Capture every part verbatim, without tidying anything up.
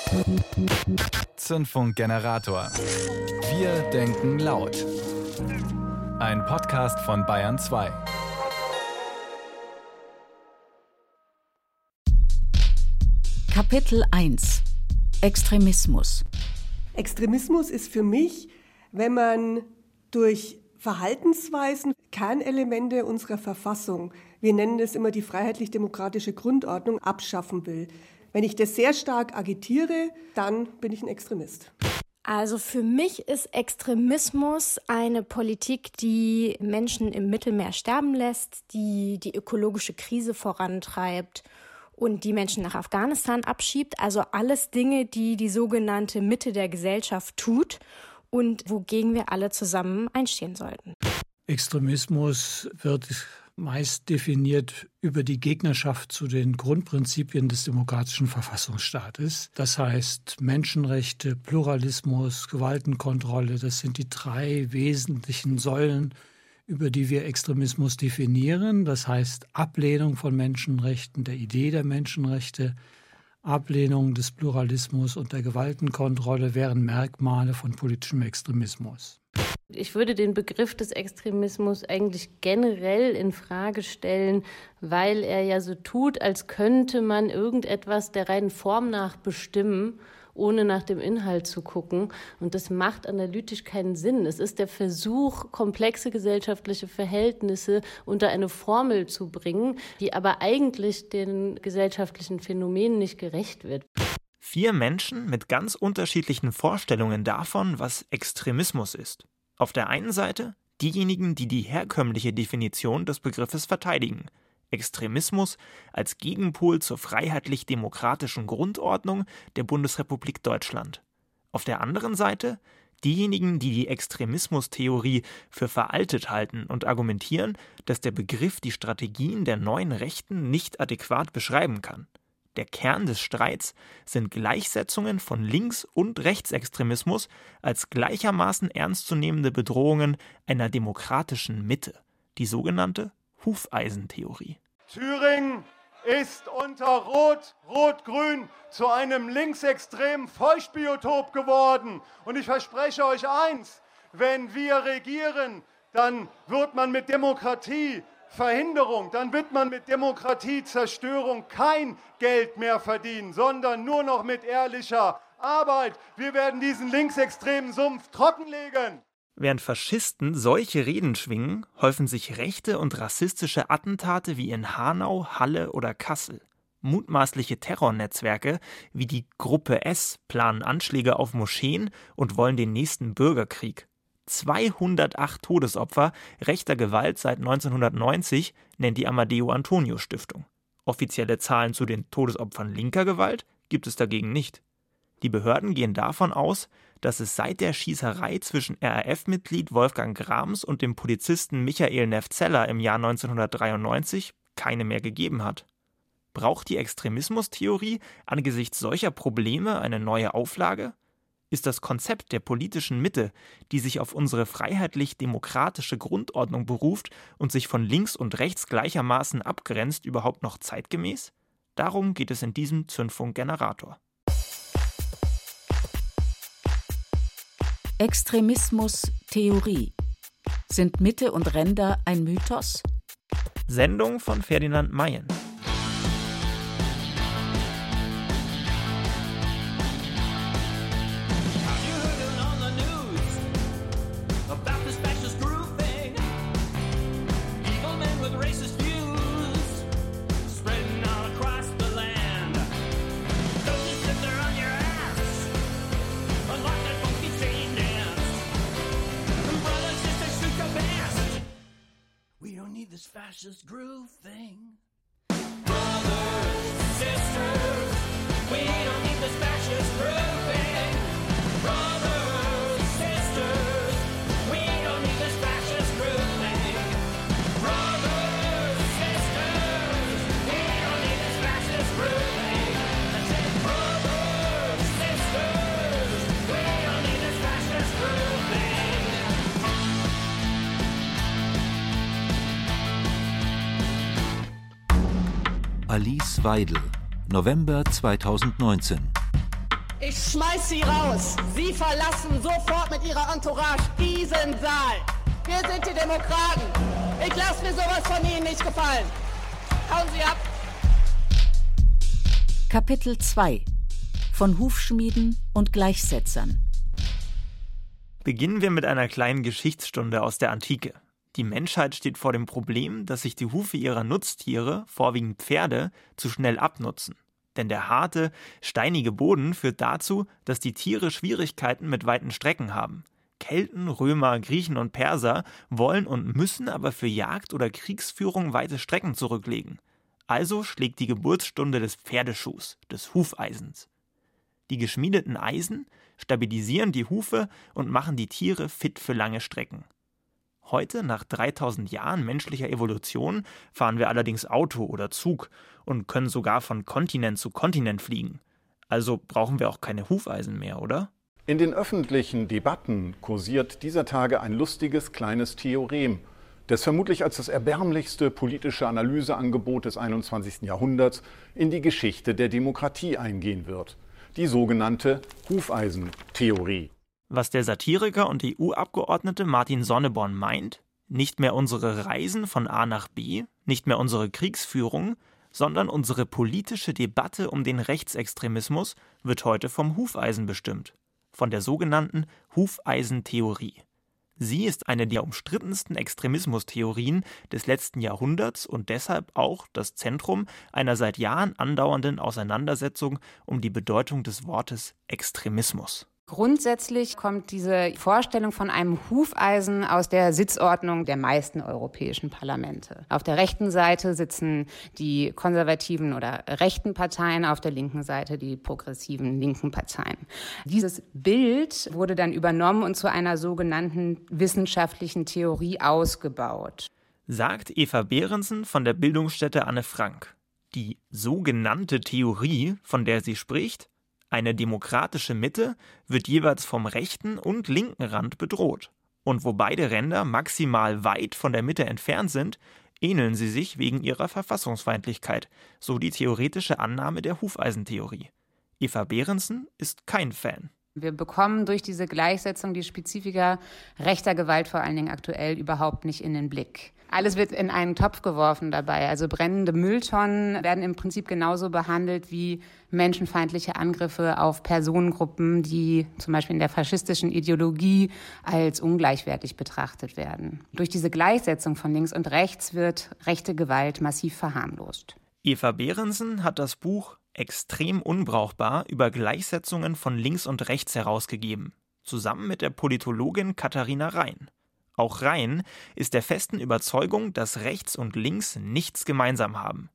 Zündfunkgenerator. Wir denken laut. Ein Podcast von Bayern zwei. Kapitel eins. Extremismus. Extremismus ist für mich, wenn man durch Verhaltensweisen Kernelemente unserer Verfassung, wir nennen es immer die freiheitlich-demokratische Grundordnung, abschaffen will. Wenn ich das sehr stark agitiere, dann bin ich ein Extremist. Also für mich ist Extremismus eine Politik, die Menschen im Mittelmeer sterben lässt, die die ökologische Krise vorantreibt und die Menschen nach Afghanistan abschiebt. Also alles Dinge, die die sogenannte Mitte der Gesellschaft tut und wogegen wir alle zusammen einstehen sollten. Extremismus wird meist definiert über die Gegnerschaft zu den Grundprinzipien des demokratischen Verfassungsstaates. Das heißt Menschenrechte, Pluralismus, Gewaltenkontrolle, das sind die drei wesentlichen Säulen, über die wir Extremismus definieren. Das heißt Ablehnung von Menschenrechten, der Idee der Menschenrechte, Ablehnung des Pluralismus und der Gewaltenkontrolle wären Merkmale von politischem Extremismus. Ich würde den Begriff des Extremismus eigentlich generell in Frage stellen, weil er ja so tut, als könnte man irgendetwas der reinen Form nach bestimmen, ohne nach dem Inhalt zu gucken. Und das macht analytisch keinen Sinn. Es ist der Versuch, komplexe gesellschaftliche Verhältnisse unter eine Formel zu bringen, die aber eigentlich den gesellschaftlichen Phänomenen nicht gerecht wird. Vier Menschen mit ganz unterschiedlichen Vorstellungen davon, was Extremismus ist. Auf der einen Seite diejenigen, die die herkömmliche Definition des Begriffes verteidigen. Extremismus als Gegenpol zur freiheitlich-demokratischen Grundordnung der Bundesrepublik Deutschland. Auf der anderen Seite diejenigen, die die Extremismustheorie für veraltet halten und argumentieren, dass der Begriff die Strategien der neuen Rechten nicht adäquat beschreiben kann. Der Kern des Streits sind Gleichsetzungen von Links- und Rechtsextremismus als gleichermaßen ernstzunehmende Bedrohungen einer demokratischen Mitte, die sogenannte Hufeisentheorie. Thüringen ist unter Rot, Rot-Grün zu einem linksextremen Feuchtbiotop geworden. Und ich verspreche euch eins, wenn wir regieren, dann wird man mit Demokratie Verhinderung, dann wird man mit Demokratiezerstörung kein Geld mehr verdienen, sondern nur noch mit ehrlicher Arbeit. Wir werden diesen linksextremen Sumpf trockenlegen. Während Faschisten solche Reden schwingen, häufen sich rechte und rassistische Attentate wie in Hanau, Halle oder Kassel. Mutmaßliche Terrornetzwerke wie die Gruppe S planen Anschläge auf Moscheen und wollen den nächsten Bürgerkrieg. zweihundertacht Todesopfer rechter Gewalt seit neunzehnhundertneunzig nennt die Amadeo-Antonio-Stiftung. Offizielle Zahlen zu den Todesopfern linker Gewalt gibt es dagegen nicht. Die Behörden gehen davon aus, dass es seit der Schießerei zwischen R A F-Mitglied Wolfgang Grams und dem Polizisten Michael Neff-Zeller im Jahr neunzehnhundertdreiundneunzig keine mehr gegeben hat. Braucht die Extremismustheorie angesichts solcher Probleme eine neue Auflage? Ist das Konzept der politischen Mitte, die sich auf unsere freiheitlich-demokratische Grundordnung beruft und sich von links und rechts gleichermaßen abgrenzt, überhaupt noch zeitgemäß? Darum geht es in diesem Zündfunkgenerator. Extremismus-Theorie. Sind Mitte und Ränder ein Mythos? Sendung von Ferdinand Mayen. Fascist groove thing. Brothers, sisters, we don't need this fascist groove thing. Brothers, sisters, we don't need this fascist groove thing. Brothers, sisters, we don't need this fascist groove thing. I said, brothers, sisters, we don't need this fascist groove thing. Alice Weidel, November zweitausendneunzehn. Ich schmeiß Sie raus. Sie verlassen sofort mit Ihrer Entourage diesen Saal. Wir sind die Demokraten. Ich lasse mir sowas von Ihnen nicht gefallen. Hauen Sie ab. Kapitel zwei. Von Hufschmieden und Gleichsetzern. Beginnen wir mit einer kleinen Geschichtsstunde aus der Antike. Die Menschheit steht vor dem Problem, dass sich die Hufe ihrer Nutztiere, vorwiegend Pferde, zu schnell abnutzen. Denn der harte, steinige Boden führt dazu, dass die Tiere Schwierigkeiten mit weiten Strecken haben. Kelten, Römer, Griechen und Perser wollen und müssen aber für Jagd oder Kriegsführung weite Strecken zurücklegen. Also schlägt die Geburtsstunde des Pferdeschuhs, des Hufeisens. Die geschmiedeten Eisen stabilisieren die Hufe und machen die Tiere fit für lange Strecken. Heute, nach dreitausend Jahren menschlicher Evolution, fahren wir allerdings Auto oder Zug und können sogar von Kontinent zu Kontinent fliegen. Also brauchen wir auch keine Hufeisen mehr, oder? In den öffentlichen Debatten kursiert dieser Tage ein lustiges kleines Theorem, das vermutlich als das erbärmlichste politische Analyseangebot des einundzwanzigsten Jahrhunderts in die Geschichte der Demokratie eingehen wird. Die sogenannte Hufeisentheorie. Was der Satiriker und E U-Abgeordnete Martin Sonneborn meint, nicht mehr unsere Reisen von A nach B, nicht mehr unsere Kriegsführung, sondern unsere politische Debatte um den Rechtsextremismus wird heute vom Hufeisen bestimmt, von der sogenannten Hufeisentheorie. Sie ist eine der umstrittensten Extremismustheorien des letzten Jahrhunderts und deshalb auch das Zentrum einer seit Jahren andauernden Auseinandersetzung um die Bedeutung des Wortes Extremismus. Grundsätzlich kommt diese Vorstellung von einem Hufeisen aus der Sitzordnung der meisten europäischen Parlamente. Auf der rechten Seite sitzen die konservativen oder rechten Parteien, auf der linken Seite die progressiven linken Parteien. Dieses Bild wurde dann übernommen und zu einer sogenannten wissenschaftlichen Theorie ausgebaut. Sagt Eva Behrensen von der Bildungsstätte Anne Frank. Die sogenannte Theorie, von der sie spricht, eine demokratische Mitte, wird jeweils vom rechten und linken Rand bedroht. Und wo beide Ränder maximal weit von der Mitte entfernt sind, ähneln sie sich wegen ihrer Verfassungsfeindlichkeit, so die theoretische Annahme der Hufeisentheorie. Eva Behrensen ist kein Fan. Wir bekommen durch diese Gleichsetzung die Spezifika rechter Gewalt vor allen Dingen aktuell überhaupt nicht in den Blick. Alles wird in einen Topf geworfen dabei. Also brennende Mülltonnen werden im Prinzip genauso behandelt wie menschenfeindliche Angriffe auf Personengruppen, die zum Beispiel in der faschistischen Ideologie als ungleichwertig betrachtet werden. Durch diese Gleichsetzung von links und rechts wird rechte Gewalt massiv verharmlost. Eva Behrensen hat das Buch Extrem unbrauchbar über Gleichsetzungen von links und rechts herausgegeben, zusammen mit der Politologin Katharina Rein. Auch Rein ist der festen Überzeugung, dass rechts und links nichts gemeinsam haben.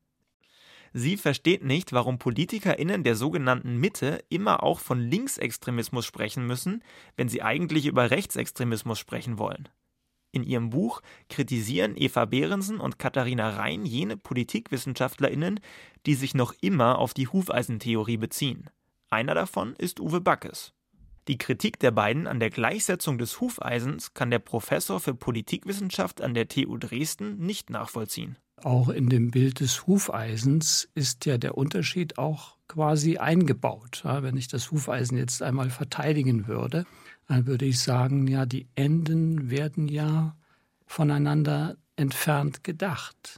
Sie versteht nicht, warum PolitikerInnen der sogenannten Mitte immer auch von Linksextremismus sprechen müssen, wenn sie eigentlich über Rechtsextremismus sprechen wollen. In ihrem Buch kritisieren Eva Behrensen und Katharina Rein jene PolitikwissenschaftlerInnen, die sich noch immer auf die Hufeisentheorie beziehen. Einer davon ist Uwe Backes. Die Kritik der beiden an der Gleichsetzung des Hufeisens kann der Professor für Politikwissenschaft an der T U Dresden nicht nachvollziehen. Auch in dem Bild des Hufeisens ist ja der Unterschied auch quasi eingebaut. Ja, wenn ich das Hufeisen jetzt einmal verteidigen würde, dann würde ich sagen, ja, die Enden werden ja voneinander entfernt gedacht.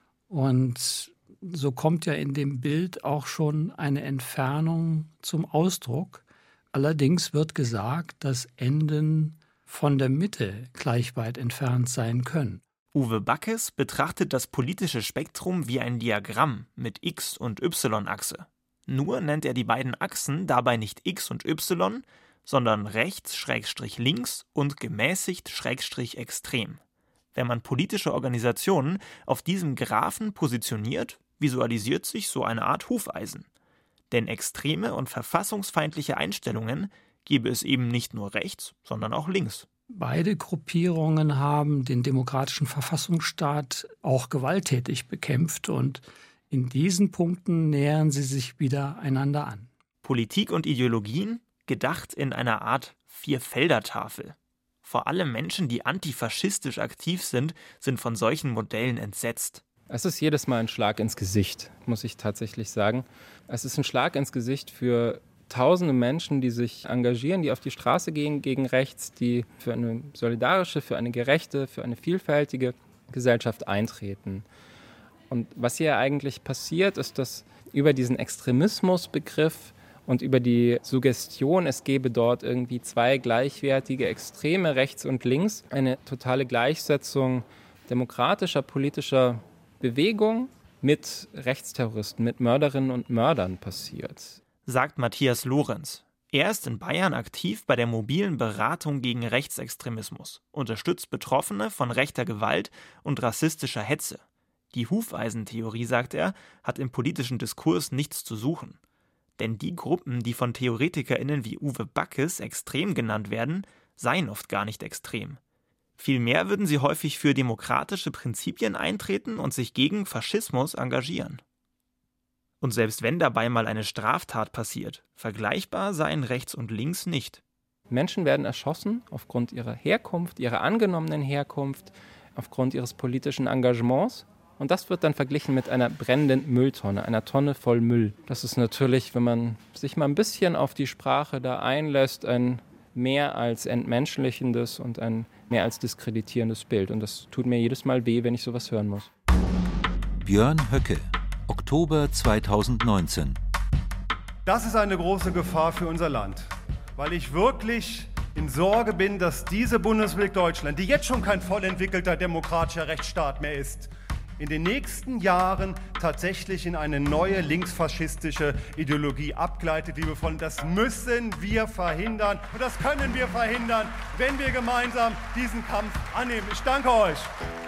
Und so kommt ja in dem Bild auch schon eine Entfernung zum Ausdruck. Allerdings wird gesagt, dass Enden von der Mitte gleich weit entfernt sein können. Uwe Backes betrachtet das politische Spektrum wie ein Diagramm mit X- und Y-Achse. Nur nennt er die beiden Achsen dabei nicht X und Y, sondern rechts-links und gemäßigt-extrem. Wenn man politische Organisationen auf diesem Graphen positioniert, visualisiert sich so eine Art Hufeisen. Denn extreme und verfassungsfeindliche Einstellungen gebe es eben nicht nur rechts, sondern auch links. Beide Gruppierungen haben den demokratischen Verfassungsstaat auch gewalttätig bekämpft und in diesen Punkten nähern sie sich wieder einander an. Politik und Ideologien, gedacht in einer Art Vierfeldertafel. Vor allem Menschen, die antifaschistisch aktiv sind, sind von solchen Modellen entsetzt. Es ist jedes Mal ein Schlag ins Gesicht, muss ich tatsächlich sagen. Es ist ein Schlag ins Gesicht für tausende Menschen, die sich engagieren, die auf die Straße gehen gegen rechts, die für eine solidarische, für eine gerechte, für eine vielfältige Gesellschaft eintreten. Und was hier eigentlich passiert, ist, dass über diesen Extremismusbegriff und über die Suggestion, es gebe dort irgendwie zwei gleichwertige Extreme, rechts und links, eine totale Gleichsetzung demokratischer politischer Bewegung mit Rechtsterroristen, mit Mörderinnen und Mördern passiert. Sagt Matthias Lorenz. Er ist in Bayern aktiv bei der mobilen Beratung gegen Rechtsextremismus, unterstützt Betroffene von rechter Gewalt und rassistischer Hetze. Die Hufeisentheorie, sagt er, hat im politischen Diskurs nichts zu suchen. Denn die Gruppen, die von TheoretikerInnen wie Uwe Backes extrem genannt werden, seien oft gar nicht extrem. Vielmehr würden sie häufig für demokratische Prinzipien eintreten und sich gegen Faschismus engagieren. Und selbst wenn dabei mal eine Straftat passiert, vergleichbar seien rechts und links nicht. Menschen werden erschossen aufgrund ihrer Herkunft, ihrer angenommenen Herkunft, aufgrund ihres politischen Engagements. Und das wird dann verglichen mit einer brennenden Mülltonne, einer Tonne voll Müll. Das ist natürlich, wenn man sich mal ein bisschen auf die Sprache da einlässt, ein mehr als entmenschlichendes und ein mehr als diskreditierendes Bild. Und das tut mir jedes Mal weh, wenn ich sowas hören muss. Björn Höcke, Oktober zweitausendneunzehn. Das ist eine große Gefahr für unser Land, weil ich wirklich in Sorge bin, dass diese Bundesrepublik Deutschland, die jetzt schon kein voll entwickelter demokratischer Rechtsstaat mehr ist, in den nächsten Jahren tatsächlich in eine neue linksfaschistische Ideologie abgleitet, liebe Freunde. Das müssen wir verhindern und das können wir verhindern, wenn wir gemeinsam diesen Kampf annehmen. Ich danke euch.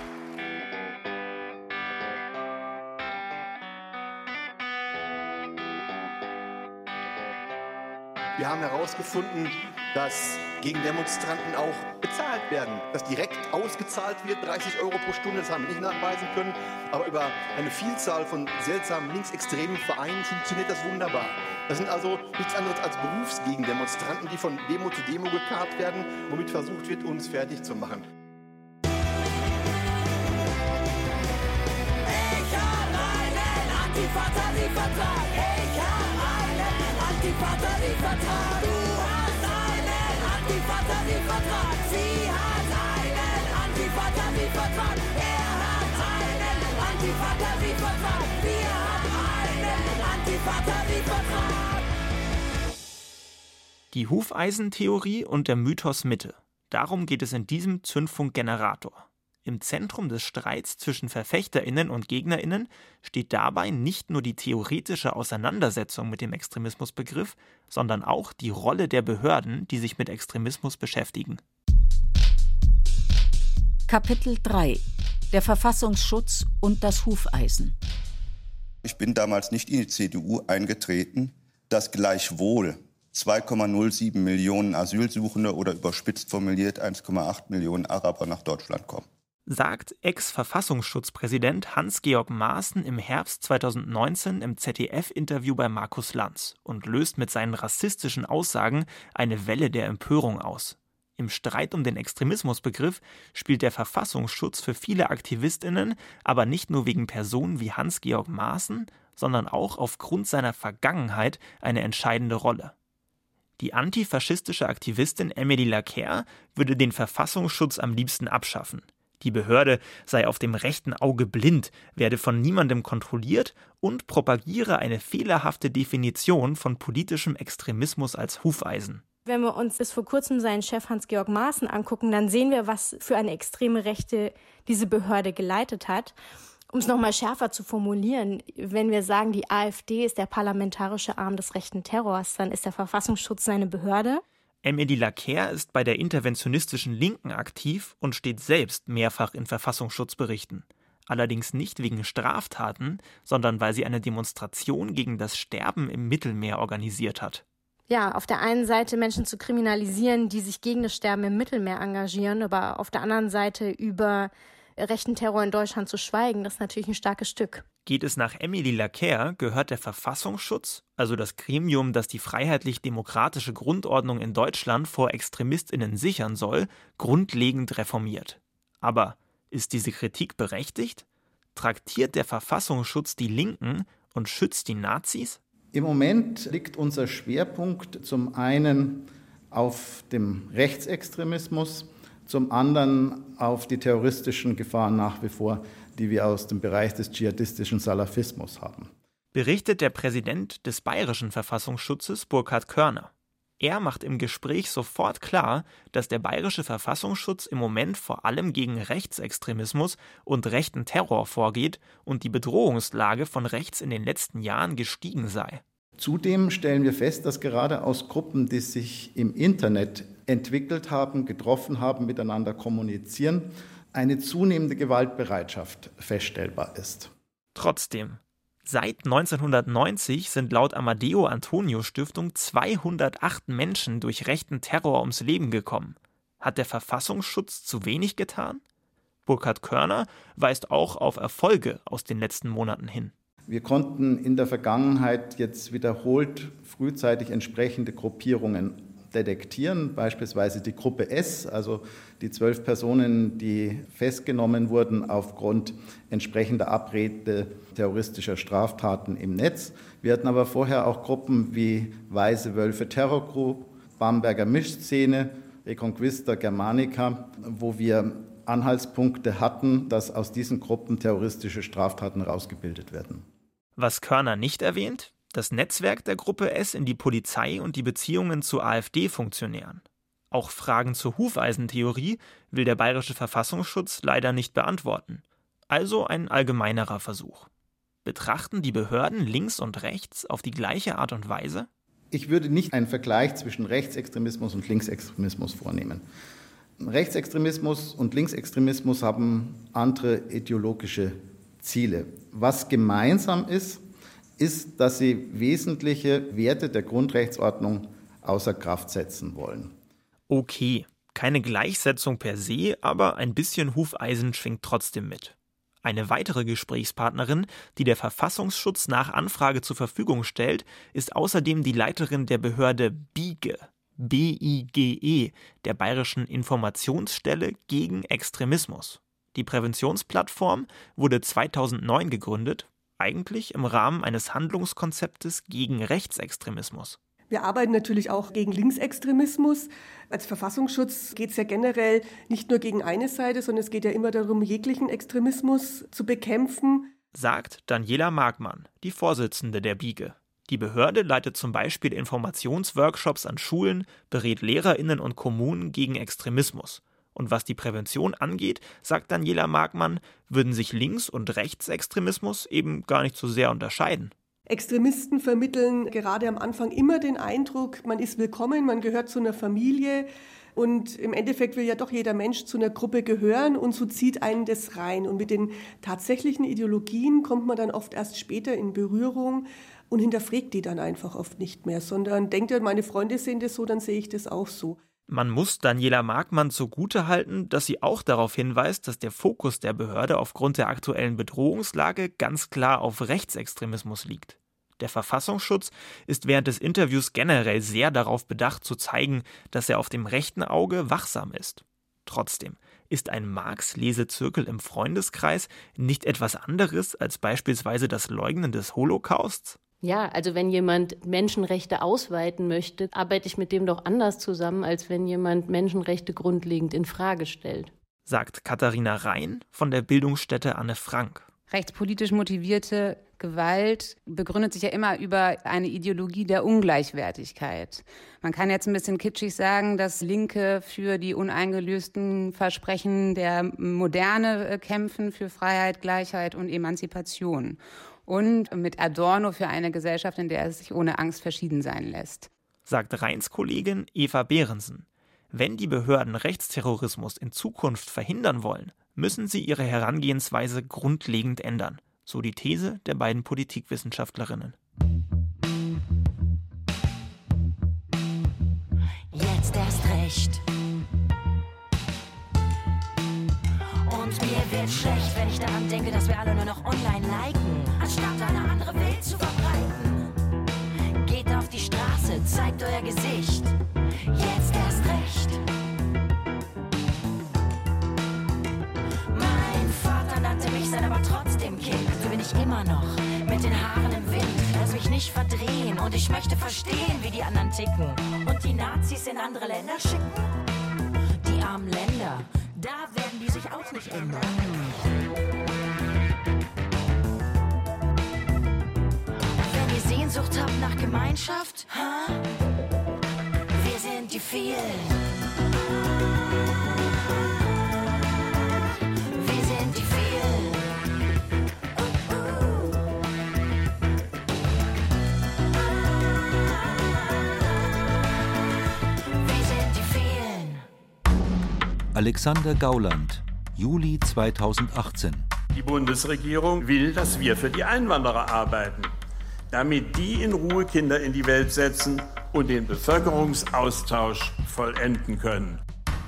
Wir haben herausgefunden, dass Gegendemonstranten auch bezahlt werden, dass direkt ausgezahlt wird, dreißig Euro pro Stunde, das haben wir nicht nachweisen können, aber über eine Vielzahl von seltsamen linksextremen Vereinen funktioniert das wunderbar. Das sind also nichts anderes als Berufsgegendemonstranten, die von Demo zu Demo gekarrt werden, womit versucht wird, uns fertig zu machen. Ich habe einen Antifa-Tarifvertrag. Ich habe einen Antifa-Tarifvertrag. Du hast einen Antifa-Tarifvertrag. Sie hat einen Antifa-Tarifvertrag. Er hat einen Antifa-Tarifvertrag. Wir haben einen Antifa-Tarifvertrag. Die Hufeisentheorie und der Mythos Mitte. Darum geht es in diesem Zündfunk-Generator. Im Zentrum des Streits zwischen VerfechterInnen und GegnerInnen steht dabei nicht nur die theoretische Auseinandersetzung mit dem Extremismusbegriff, sondern auch die Rolle der Behörden, die sich mit Extremismus beschäftigen. Kapitel drei: Der Verfassungsschutz und das Hufeisen. Ich bin damals nicht in die C D U eingetreten, dass gleichwohl zwei Komma null sieben Millionen Asylsuchende oder überspitzt formuliert eins Komma acht Millionen Araber nach Deutschland kommen. Sagt Ex-Verfassungsschutzpräsident Hans-Georg Maaßen im Herbst zweitausendneunzehn im Z D F-Interview bei Markus Lanz und löst mit seinen rassistischen Aussagen eine Welle der Empörung aus. Im Streit um den Extremismusbegriff spielt der Verfassungsschutz für viele AktivistInnen aber nicht nur wegen Personen wie Hans-Georg Maaßen, sondern auch aufgrund seiner Vergangenheit eine entscheidende Rolle. Die antifaschistische Aktivistin Emily Laquer würde den Verfassungsschutz am liebsten abschaffen. Die Behörde sei auf dem rechten Auge blind, werde von niemandem kontrolliert und propagiere eine fehlerhafte Definition von politischem Extremismus als Hufeisen. Wenn wir uns bis vor kurzem seinen Chef Hans-Georg Maaßen angucken, dann sehen wir, was für eine extreme Rechte diese Behörde geleitet hat. Um es nochmal schärfer zu formulieren, wenn wir sagen, die AfD ist der parlamentarische Arm des rechten Terrors, dann ist der Verfassungsschutz seine Behörde. Emily Laquer ist bei der interventionistischen Linken aktiv und steht selbst mehrfach in Verfassungsschutzberichten. Allerdings nicht wegen Straftaten, sondern weil sie eine Demonstration gegen das Sterben im Mittelmeer organisiert hat. Ja, auf der einen Seite Menschen zu kriminalisieren, die sich gegen das Sterben im Mittelmeer engagieren, aber auf der anderen Seite über rechten Terror in Deutschland zu schweigen, das ist natürlich ein starkes Stück. Geht es nach Emily Laquer, gehört der Verfassungsschutz, also das Gremium, das die freiheitlich-demokratische Grundordnung in Deutschland vor ExtremistInnen sichern soll, grundlegend reformiert. Aber ist diese Kritik berechtigt? Traktiert der Verfassungsschutz die Linken und schützt die Nazis? Im Moment liegt unser Schwerpunkt zum einen auf dem Rechtsextremismus, zum anderen auf die terroristischen Gefahren nach wie vor, die wir aus dem Bereich des dschihadistischen Salafismus haben. Berichtet der Präsident des Bayerischen Verfassungsschutzes, Burkhard Körner. Er macht im Gespräch sofort klar, dass der Bayerische Verfassungsschutz im Moment vor allem gegen Rechtsextremismus und rechten Terror vorgeht und die Bedrohungslage von rechts in den letzten Jahren gestiegen sei. Zudem stellen wir fest, dass gerade aus Gruppen, die sich im Internet entwickelt haben, getroffen haben, miteinander kommunizieren, eine zunehmende Gewaltbereitschaft feststellbar ist. Trotzdem, seit neunzehnhundertneunzig sind laut Amadeo Antonio Stiftung zweihundertacht Menschen durch rechten Terror ums Leben gekommen. Hat der Verfassungsschutz zu wenig getan? Burkhard Körner weist auch auf Erfolge aus den letzten Monaten hin. Wir konnten in der Vergangenheit jetzt wiederholt frühzeitig entsprechende Gruppierungen detektieren, beispielsweise die Gruppe S, also die zwölf Personen, die festgenommen wurden aufgrund entsprechender Abrede terroristischer Straftaten im Netz. Wir hatten aber vorher auch Gruppen wie Weiße Wölfe Terror Group, Bamberger Mischszene, Reconquista Germanica, wo wir Anhaltspunkte hatten, dass aus diesen Gruppen terroristische Straftaten herausgebildet werden. Was Körner nicht erwähnt: das Netzwerk der Gruppe S in die Polizei und die Beziehungen zu AfD-Funktionären. Auch Fragen zur Hufeisentheorie will der Bayerische Verfassungsschutz leider nicht beantworten. Also ein allgemeinerer Versuch. Betrachten die Behörden links und rechts auf die gleiche Art und Weise? Ich würde nicht einen Vergleich zwischen Rechtsextremismus und Linksextremismus vornehmen. Rechtsextremismus und Linksextremismus haben andere ideologische Ziele. Was gemeinsam ist, ist, dass sie wesentliche Werte der Grundrechtsordnung außer Kraft setzen wollen. Okay, keine Gleichsetzung per se, aber ein bisschen Hufeisen schwingt trotzdem mit. Eine weitere Gesprächspartnerin, die der Verfassungsschutz nach Anfrage zur Verfügung stellt, ist außerdem die Leiterin der Behörde BIGE, B I G E, der Bayerischen Informationsstelle gegen Extremismus. Die Präventionsplattform wurde zweitausendneun gegründet, eigentlich im Rahmen eines Handlungskonzeptes gegen Rechtsextremismus. Wir arbeiten natürlich auch gegen Linksextremismus. Als Verfassungsschutz geht es ja generell nicht nur gegen eine Seite, sondern es geht ja immer darum, jeglichen Extremismus zu bekämpfen. Sagt Daniela Markmann, die Vorsitzende der BIGE. Die Behörde leitet zum Beispiel Informationsworkshops an Schulen, berät LehrerInnen und Kommunen gegen Extremismus. Und was die Prävention angeht, sagt Daniela Markmann, würden sich Links- und Rechtsextremismus eben gar nicht so sehr unterscheiden. Extremisten vermitteln gerade am Anfang immer den Eindruck, man ist willkommen, man gehört zu einer Familie. Und im Endeffekt will ja doch jeder Mensch zu einer Gruppe gehören und so zieht einen das rein. Und mit den tatsächlichen Ideologien kommt man dann oft erst später in Berührung und hinterfragt die dann einfach oft nicht mehr, sondern denkt ja, meine Freunde sehen das so, dann sehe ich das auch so. Man muss Daniela Markmann zugutehalten, dass sie auch darauf hinweist, dass der Fokus der Behörde aufgrund der aktuellen Bedrohungslage ganz klar auf Rechtsextremismus liegt. Der Verfassungsschutz ist während des Interviews generell sehr darauf bedacht, zu zeigen, dass er auf dem rechten Auge wachsam ist. Trotzdem, ist ein Marx-Lesezirkel im Freundeskreis nicht etwas anderes als beispielsweise das Leugnen des Holocausts? Ja, also wenn jemand Menschenrechte ausweiten möchte, arbeite ich mit dem doch anders zusammen, als wenn jemand Menschenrechte grundlegend in Frage stellt. Sagt Katharina Rhein von der Bildungsstätte Anne Frank. Rechtspolitisch motivierte Gewalt begründet sich ja immer über eine Ideologie der Ungleichwertigkeit. Man kann jetzt ein bisschen kitschig sagen, dass Linke für die uneingelösten Versprechen der Moderne kämpfen, für Freiheit, Gleichheit und Emanzipation. Und mit Adorno für eine Gesellschaft, in der es sich ohne Angst verschieden sein lässt. Sagt Rheins Kollegin Eva Behrensen. Wenn die Behörden Rechtsterrorismus in Zukunft verhindern wollen, müssen sie ihre Herangehensweise grundlegend ändern. So die These der beiden Politikwissenschaftlerinnen. Jetzt erst recht. Und mir wird schlecht, wenn ich daran denke, dass wir alle nur noch online liken, anstatt eine andere Welt zu verbreiten. Geht auf die Straße, zeigt euer Gesicht. Jetzt erst recht. Mein Vater nannte mich sein, aber trotzdem Kind. So bin ich immer noch, mit den Haaren im Wind. Lass mich mich nicht verdrehen und ich möchte verstehen, wie die anderen ticken. Und die Nazis in andere Länder schicken? Die armen Länder, da werden die sich auch nicht ändern. Wenn ihr Sehnsucht habt nach Gemeinschaft, ha? Wir sind die vielen. Wir sind die vielen. Uh, uh. Wir sind die vielen. Alexander Gauland, Juli zweitausendachtzehn. Die Bundesregierung will, dass wir für die Einwanderer arbeiten, damit die in Ruhe Kinder in die Welt setzen und den Bevölkerungsaustausch vollenden können.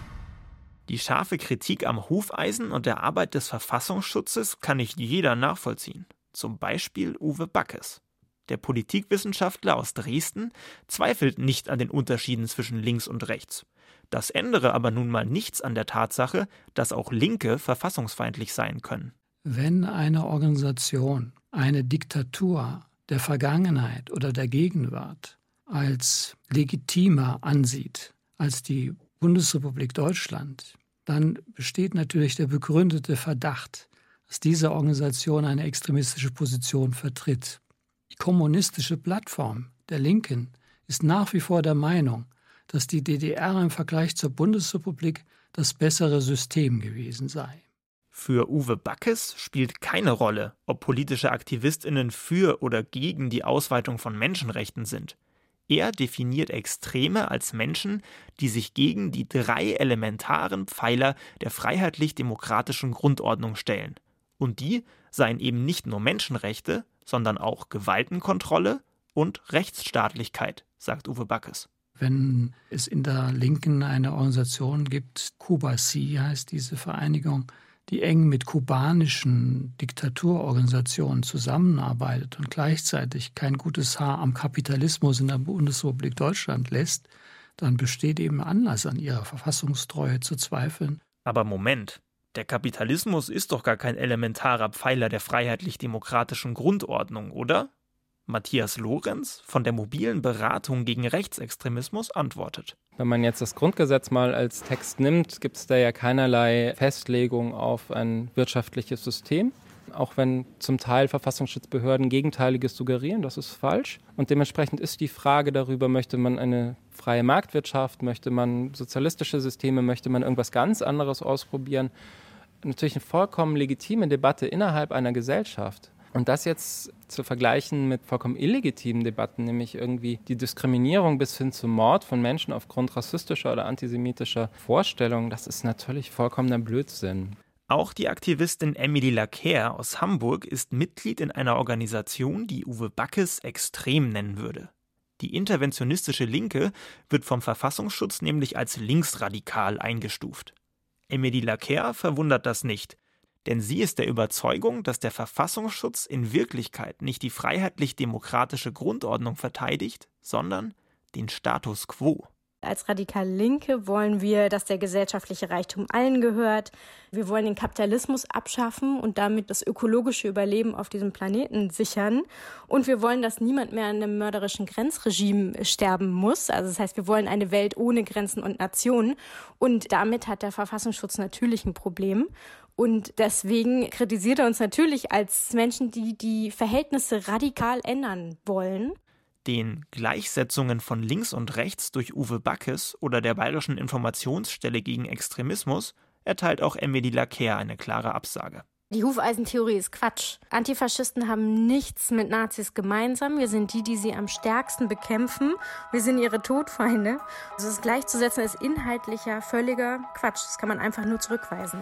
Die scharfe Kritik am Hufeisen und der Arbeit des Verfassungsschutzes kann nicht jeder nachvollziehen. Zum Beispiel Uwe Backes. Der Politikwissenschaftler aus Dresden zweifelt nicht an den Unterschieden zwischen links und rechts. Das ändere aber nun mal nichts an der Tatsache, dass auch Linke verfassungsfeindlich sein können. Wenn eine Organisation eine Diktatur der Vergangenheit oder der Gegenwart als legitimer ansieht als die Bundesrepublik Deutschland, dann besteht natürlich der begründete Verdacht, dass diese Organisation eine extremistische Position vertritt. Die kommunistische Plattform der Linken ist nach wie vor der Meinung, dass die D D R im Vergleich zur Bundesrepublik das bessere System gewesen sei. Für Uwe Backes spielt keine Rolle, ob politische AktivistInnen für oder gegen die Ausweitung von Menschenrechten sind. Er definiert Extreme als Menschen, die sich gegen die drei elementaren Pfeiler der freiheitlich-demokratischen Grundordnung stellen. Und die seien eben nicht nur Menschenrechte, sondern auch Gewaltenkontrolle und Rechtsstaatlichkeit, sagt Uwe Backes. Wenn es in der Linken eine Organisation gibt, Cuba-C heißt diese Vereinigung, die eng mit kubanischen Diktaturorganisationen zusammenarbeitet und gleichzeitig kein gutes Haar am Kapitalismus in der Bundesrepublik Deutschland lässt, dann besteht eben Anlass, an ihrer Verfassungstreue zu zweifeln. Aber Moment, der Kapitalismus ist doch gar kein elementarer Pfeiler der freiheitlich-demokratischen Grundordnung, oder? Matthias Lorenz von der mobilen Beratung gegen Rechtsextremismus antwortet. Wenn man jetzt das Grundgesetz mal als Text nimmt, gibt es da ja keinerlei Festlegung auf ein wirtschaftliches System. Auch wenn zum Teil Verfassungsschutzbehörden Gegenteiliges suggerieren, das ist falsch. Und dementsprechend ist die Frage darüber, möchte man eine freie Marktwirtschaft, möchte man sozialistische Systeme, möchte man irgendwas ganz anderes ausprobieren, natürlich eine vollkommen legitime Debatte innerhalb einer Gesellschaft. Und das jetzt zu vergleichen mit vollkommen illegitimen Debatten, nämlich irgendwie die Diskriminierung bis hin zum Mord von Menschen aufgrund rassistischer oder antisemitischer Vorstellungen, das ist natürlich vollkommener Blödsinn. Auch die Aktivistin Emily Laquer aus Hamburg ist Mitglied in einer Organisation, die Uwe Backes extrem nennen würde. Die interventionistische Linke wird vom Verfassungsschutz nämlich als linksradikal eingestuft. Emily Laquer verwundert das nicht. Denn sie ist der Überzeugung, dass der Verfassungsschutz in Wirklichkeit nicht die freiheitlich-demokratische Grundordnung verteidigt, sondern den Status quo. Als radikale Linke wollen wir, dass der gesellschaftliche Reichtum allen gehört. Wir wollen den Kapitalismus abschaffen und damit das ökologische Überleben auf diesem Planeten sichern. Und wir wollen, dass niemand mehr in einem mörderischen Grenzregime sterben muss. Also das heißt, wir wollen eine Welt ohne Grenzen und Nationen. Und damit hat der Verfassungsschutz natürlich ein Problem. Und deswegen kritisiert er uns natürlich als Menschen, die die Verhältnisse radikal ändern wollen. Den Gleichsetzungen von links und rechts durch Uwe Backes oder der Bayerischen Informationsstelle gegen Extremismus erteilt auch Emily Laquer eine klare Absage. Die Hufeisentheorie ist Quatsch. Antifaschisten haben nichts mit Nazis gemeinsam. Wir sind die, die sie am stärksten bekämpfen. Wir sind ihre Todfeinde. Also das gleichzusetzen ist inhaltlicher, völliger Quatsch. Das kann man einfach nur zurückweisen.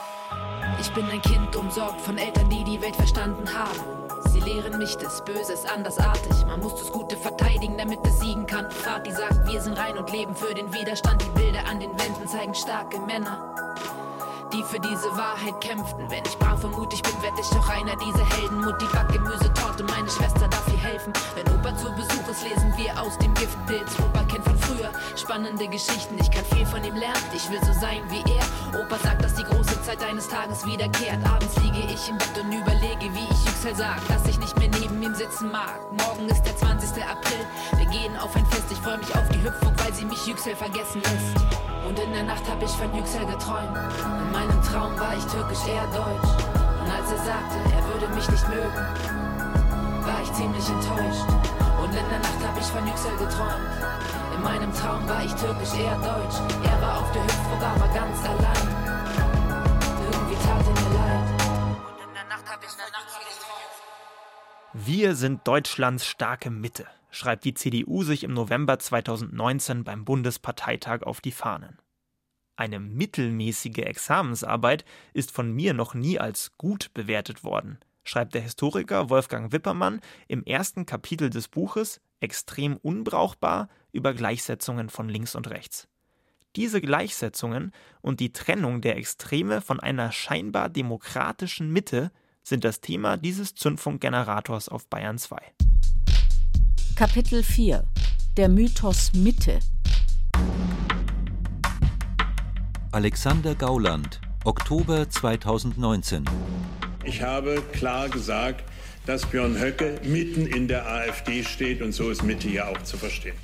Ich bin ein Kind, umsorgt von Eltern, die die Welt verstanden haben. Sie lehren mich, das Böse ist andersartig. Man muss das Gute verteidigen, damit es siegen kann. Vati sagt, wir sind rein und leben für den Widerstand. Die Bilder an den Wänden zeigen starke Männer, die für diese Wahrheit kämpften. Wenn ich brav und mutig bin, werd ich auch einer dieser Helden. Mutti backt Gemüsetorte, meine Schwester darf ihr helfen. Wenn Opa zu Besuch ist, lesen wir aus dem Giftpilz. Opa kennt von früher für spannende Geschichten. Ich kann viel von ihm lernen, ich will so sein wie er. Opa sagt, dass die große Zeit eines Tages wiederkehrt. Abends liege ich im Bett und überlege, wie ich Yüksel sag, dass ich nicht mehr neben ihm sitzen mag. Morgen ist der zwanzigster April, wir gehen auf ein Fest. Ich freue mich auf die Hüpfung, weil sie mich Yüksel vergessen lässt. Und in der Nacht hab ich von Yüksel geträumt. In meinem Traum war ich türkisch, eher deutsch. Und als er sagte, er würde mich nicht mögen, war ich ziemlich enttäuscht. Und in der Nacht hab ich von Yüksel geträumt. In meinem Traum war ich türkisch, eher deutsch. Er war auf der Hüpfburg, aber ganz allein. Irgendwie tat er mir leid. Und in der Nacht hab ich von Yüksel geträumt. Wir sind Deutschlands starke Mitte, schreibt die C D U sich im November zweitausendneunzehn beim Bundesparteitag auf die Fahnen. Eine mittelmäßige Examensarbeit ist von mir noch nie als gut bewertet worden, schreibt der Historiker Wolfgang Wippermann im ersten Kapitel des Buches Extrem unbrauchbar über Gleichsetzungen von links und rechts. Diese Gleichsetzungen und die Trennung der Extreme von einer scheinbar demokratischen Mitte sind das Thema dieses Zündfunkgenerators auf Bayern zwei. Kapitel vier. Der Mythos Mitte. Alexander Gauland, Oktober zweitausendneunzehn. Ich habe klar gesagt, dass Björn Höcke mitten in der AfD steht und so ist Mitte ja auch zu verstehen.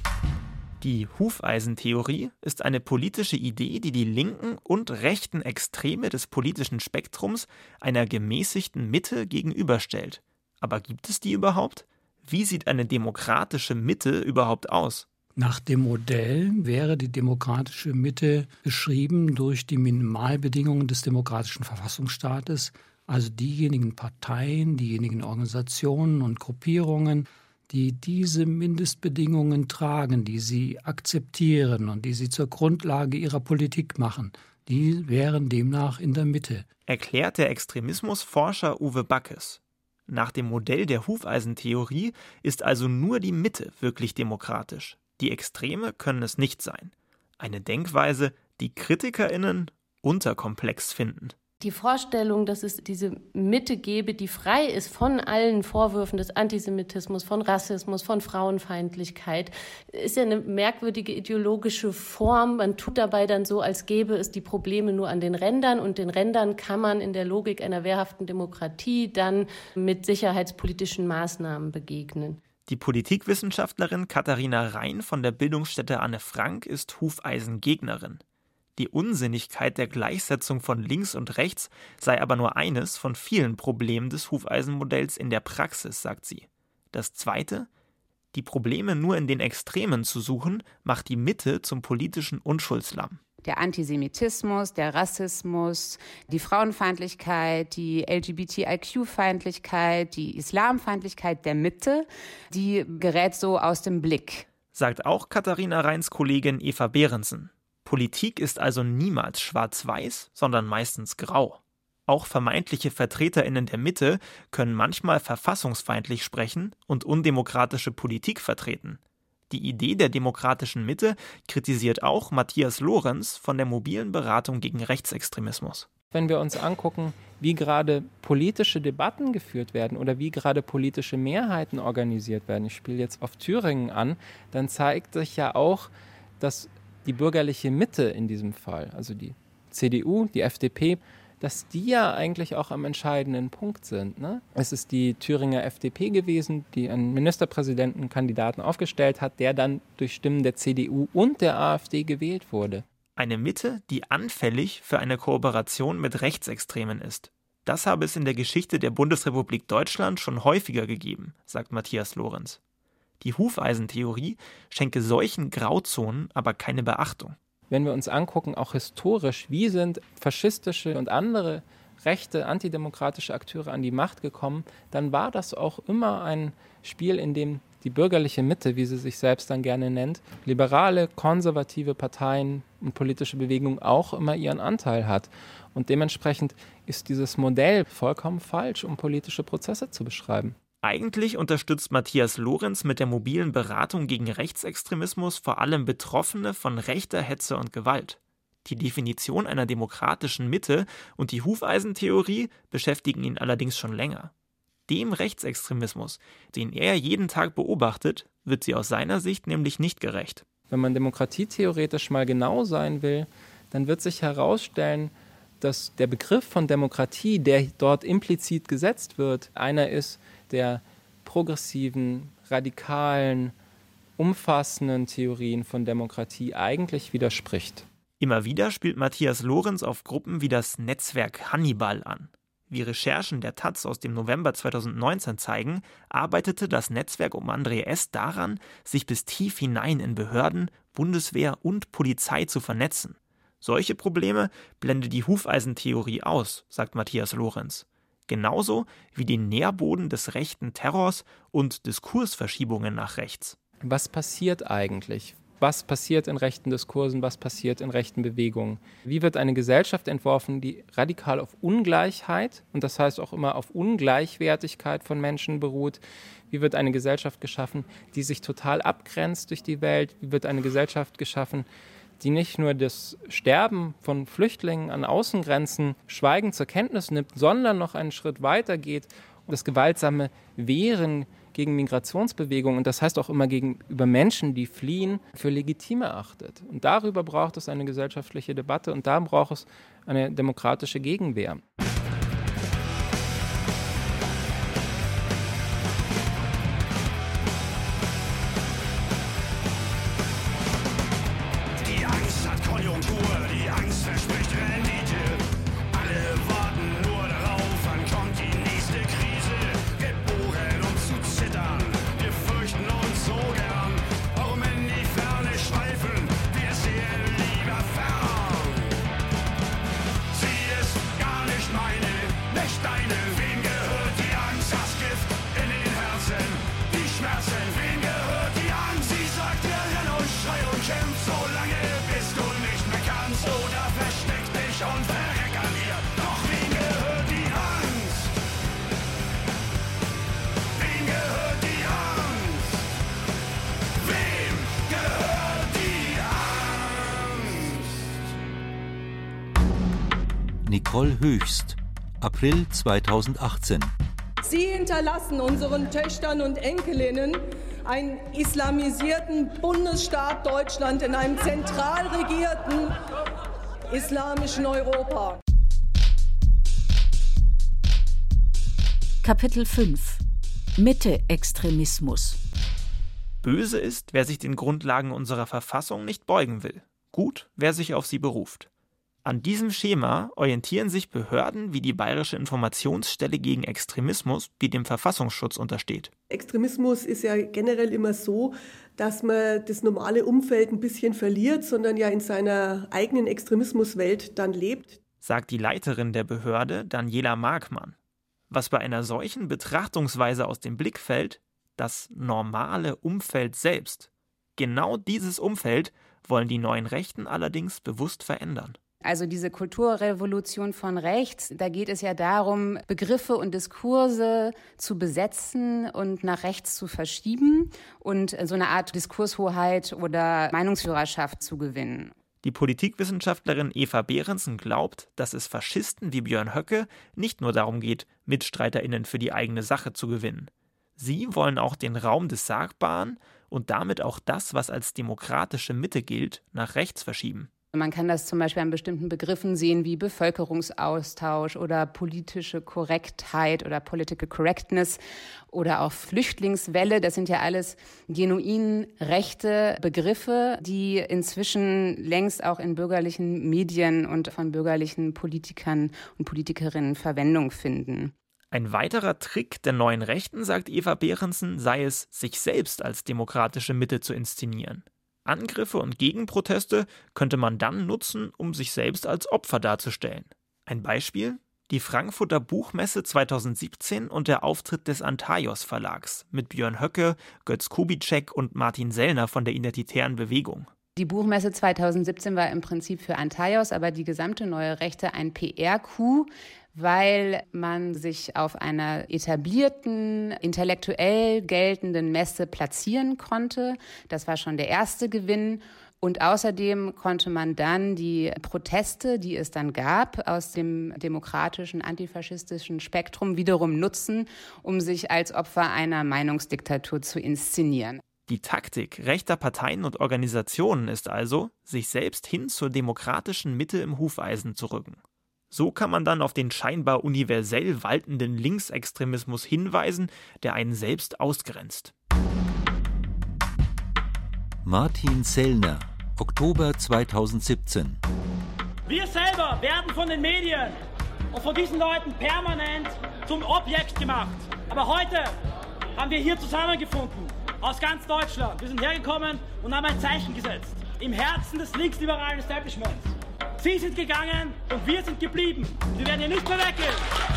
Die Hufeisentheorie ist eine politische Idee, die die linken und rechten Extreme des politischen Spektrums einer gemäßigten Mitte gegenüberstellt. Aber gibt es die überhaupt? Wie sieht eine demokratische Mitte überhaupt aus? Nach dem Modell wäre die demokratische Mitte beschrieben durch die Minimalbedingungen des demokratischen Verfassungsstaates, also diejenigen Parteien, diejenigen Organisationen und Gruppierungen, die diese Mindestbedingungen tragen, die sie akzeptieren und die sie zur Grundlage ihrer Politik machen, die wären demnach in der Mitte. Erklärt der Extremismusforscher Uwe Backes. Nach dem Modell der Hufeisentheorie ist also nur die Mitte wirklich demokratisch. Die Extreme können es nicht sein. Eine Denkweise, die KritikerInnen unterkomplex finden. Die Vorstellung, dass es diese Mitte gäbe, die frei ist von allen Vorwürfen des Antisemitismus, von Rassismus, von Frauenfeindlichkeit, ist ja eine merkwürdige ideologische Form. Man tut dabei dann so, als gäbe es die Probleme nur an den Rändern. Und den Rändern kann man in der Logik einer wehrhaften Demokratie dann mit sicherheitspolitischen Maßnahmen begegnen. Die Politikwissenschaftlerin Katharina Rhein von der Bildungsstätte Anne Frank ist Hufeisen-Gegnerin. Die Unsinnigkeit der Gleichsetzung von links und rechts sei aber nur eines von vielen Problemen des Hufeisenmodells in der Praxis, sagt sie. Das Zweite: Die Probleme nur in den Extremen zu suchen, macht die Mitte zum politischen Unschuldslamm. Der Antisemitismus, der Rassismus, die Frauenfeindlichkeit, die L G B T I Q-Feindlichkeit, die Islamfeindlichkeit der Mitte, die gerät so aus dem Blick. Sagt auch Katharina Rheins Kollegin Eva Behrensen. Politik ist also niemals schwarz-weiß, sondern meistens grau. Auch vermeintliche VertreterInnen der Mitte können manchmal verfassungsfeindlich sprechen und undemokratische Politik vertreten. Die Idee der demokratischen Mitte kritisiert auch Matthias Lorenz von der mobilen Beratung gegen Rechtsextremismus. Wenn wir uns angucken, wie gerade politische Debatten geführt werden oder wie gerade politische Mehrheiten organisiert werden, ich spiele jetzt auf Thüringen an, dann zeigt sich ja auch, dass die bürgerliche Mitte in diesem Fall, also die C D U, die F D P, dass die ja eigentlich auch am entscheidenden Punkt sind. Ne? Es ist die Thüringer F D P gewesen, die einen Ministerpräsidentenkandidaten aufgestellt hat, der dann durch Stimmen der C D U und der AfD gewählt wurde. Eine Mitte, die anfällig für eine Kooperation mit Rechtsextremen ist. Das habe es in der Geschichte der Bundesrepublik Deutschland schon häufiger gegeben, sagt Matthias Lorenz. Die Hufeisentheorie schenke solchen Grauzonen aber keine Beachtung. Wenn wir uns angucken, auch historisch, wie sind faschistische und andere rechte, antidemokratische Akteure an die Macht gekommen, dann war das auch immer ein Spiel, in dem die bürgerliche Mitte, wie sie sich selbst dann gerne nennt, liberale, konservative Parteien und politische Bewegungen auch immer ihren Anteil hat. Und dementsprechend ist dieses Modell vollkommen falsch, um politische Prozesse zu beschreiben. Eigentlich unterstützt Matthias Lorenz mit der mobilen Beratung gegen Rechtsextremismus vor allem Betroffene von rechter Hetze und Gewalt. Die Definition einer demokratischen Mitte und die Hufeisentheorie beschäftigen ihn allerdings schon länger. Dem Rechtsextremismus, den er jeden Tag beobachtet, wird sie aus seiner Sicht nämlich nicht gerecht. Wenn man demokratietheoretisch mal genau sein will, dann wird sich herausstellen, dass der Begriff von Demokratie, der dort implizit gesetzt wird, einer ist, der progressiven, radikalen, umfassenden Theorien von Demokratie eigentlich widerspricht. Immer wieder spielt Matthias Lorenz auf Gruppen wie das Netzwerk Hannibal an. Wie Recherchen der Taz aus dem November zweitausendneunzehn zeigen, arbeitete das Netzwerk um André S. daran, sich bis tief hinein in Behörden, Bundeswehr und Polizei zu vernetzen. Solche Probleme blendet die Hufeisentheorie aus, sagt Matthias Lorenz. Genauso wie den Nährboden des rechten Terrors und Diskursverschiebungen nach rechts. Was passiert eigentlich? Was passiert in rechten Diskursen? Was passiert in rechten Bewegungen? Wie wird eine Gesellschaft entworfen, die radikal auf Ungleichheit und das heißt auch immer auf Ungleichwertigkeit von Menschen beruht? Wie wird eine Gesellschaft geschaffen, die sich total abgrenzt durch die Welt? Wie wird eine Gesellschaft geschaffen, die nicht nur das Sterben von Flüchtlingen an Außengrenzen schweigend zur Kenntnis nimmt, sondern noch einen Schritt weiter geht und das gewaltsame Wehren gegen Migrationsbewegungen und das heißt auch immer gegenüber Menschen, die fliehen, für legitim erachtet. Und darüber braucht es eine gesellschaftliche Debatte und da braucht es eine demokratische Gegenwehr. Die Angst hat Konjunktur, die Angst verspricht Rendite. Alle warten nur darauf, wann kommt die nächste Krise. Geboren um zu zittern, wir fürchten uns so gern. Warum in die Ferne schweifen, wir sehen lieber fern. Sie ist gar nicht meine, nicht deine. Wem gehört die Angst, das Gift in den Herzen, die Schmerzen? Wem gehört die Angst? Sie sagt dir, renn und schrei und kämpf so lange, bis du nicht mehr kannst. Oder versteck dich und verreck an ihr. Doch wem gehört die Angst? Wem gehört die Angst? Wem gehört die Angst? Nicole Höchst, April zweitausendachtzehn. Sie hinterlassen unseren Töchtern und Enkelinnen einen islamisierten Bundesstaat Deutschland in einem zentral regierten islamischen Europa. Kapitel fünf. Mitte-Extremismus. Böse ist, wer sich den Grundlagen unserer Verfassung nicht beugen will. Gut, wer sich auf sie beruft. An diesem Schema orientieren sich Behörden wie die Bayerische Informationsstelle gegen Extremismus, die dem Verfassungsschutz untersteht. Extremismus ist ja generell immer so, dass man das normale Umfeld ein bisschen verliert, sondern ja in seiner eigenen Extremismuswelt dann lebt. Sagt die Leiterin der Behörde, Daniela Markmann. Was bei einer solchen Betrachtungsweise aus dem Blick fällt, das normale Umfeld selbst. Genau dieses Umfeld wollen die neuen Rechten allerdings bewusst verändern. Also diese Kulturrevolution von rechts, da geht es ja darum, Begriffe und Diskurse zu besetzen und nach rechts zu verschieben und so eine Art Diskurshoheit oder Meinungsführerschaft zu gewinnen. Die Politikwissenschaftlerin Eva Behrensen glaubt, dass es Faschisten wie Björn Höcke nicht nur darum geht, MitstreiterInnen für die eigene Sache zu gewinnen. Sie wollen auch den Raum des Sagbaren und damit auch das, was als demokratische Mitte gilt, nach rechts verschieben. Man kann das zum Beispiel an bestimmten Begriffen sehen wie Bevölkerungsaustausch oder politische Korrektheit oder Political Correctness oder auch Flüchtlingswelle. Das sind ja alles genuin rechte Begriffe, die inzwischen längst auch in bürgerlichen Medien und von bürgerlichen Politikern und Politikerinnen Verwendung finden. Ein weiterer Trick der neuen Rechten, sagt Eva Behrensen, sei es, sich selbst als demokratische Mitte zu inszenieren. Angriffe und Gegenproteste könnte man dann nutzen, um sich selbst als Opfer darzustellen. Ein Beispiel? Die Frankfurter Buchmesse zweitausendsiebzehn und der Auftritt des Antaios Verlags mit Björn Höcke, Götz Kubitschek und Martin Sellner von der Identitären Bewegung. Die Buchmesse zweitausendsiebzehn war im Prinzip für Antaios, aber die gesamte neue Rechte ein P R-Coup, weil man sich auf einer etablierten, intellektuell geltenden Messe platzieren konnte. Das war schon der erste Gewinn. Und außerdem konnte man dann die Proteste, die es dann gab, aus dem demokratischen, antifaschistischen Spektrum wiederum nutzen, um sich als Opfer einer Meinungsdiktatur zu inszenieren. Die Taktik rechter Parteien und Organisationen ist also, sich selbst hin zur demokratischen Mitte im Hufeisen zu rücken. So kann man dann auf den scheinbar universell waltenden Linksextremismus hinweisen, der einen selbst ausgrenzt. Martin Sellner, Oktober zweitausendsiebzehn. Wir selber werden von den Medien und von diesen Leuten permanent zum Objekt gemacht. Aber heute haben wir hier zusammengefunden, aus ganz Deutschland. Wir sind hergekommen und haben ein Zeichen gesetzt. Im Herzen des linksliberalen Establishments. Sie sind gegangen und wir sind geblieben. Wir werden hier nicht mehr weggehen.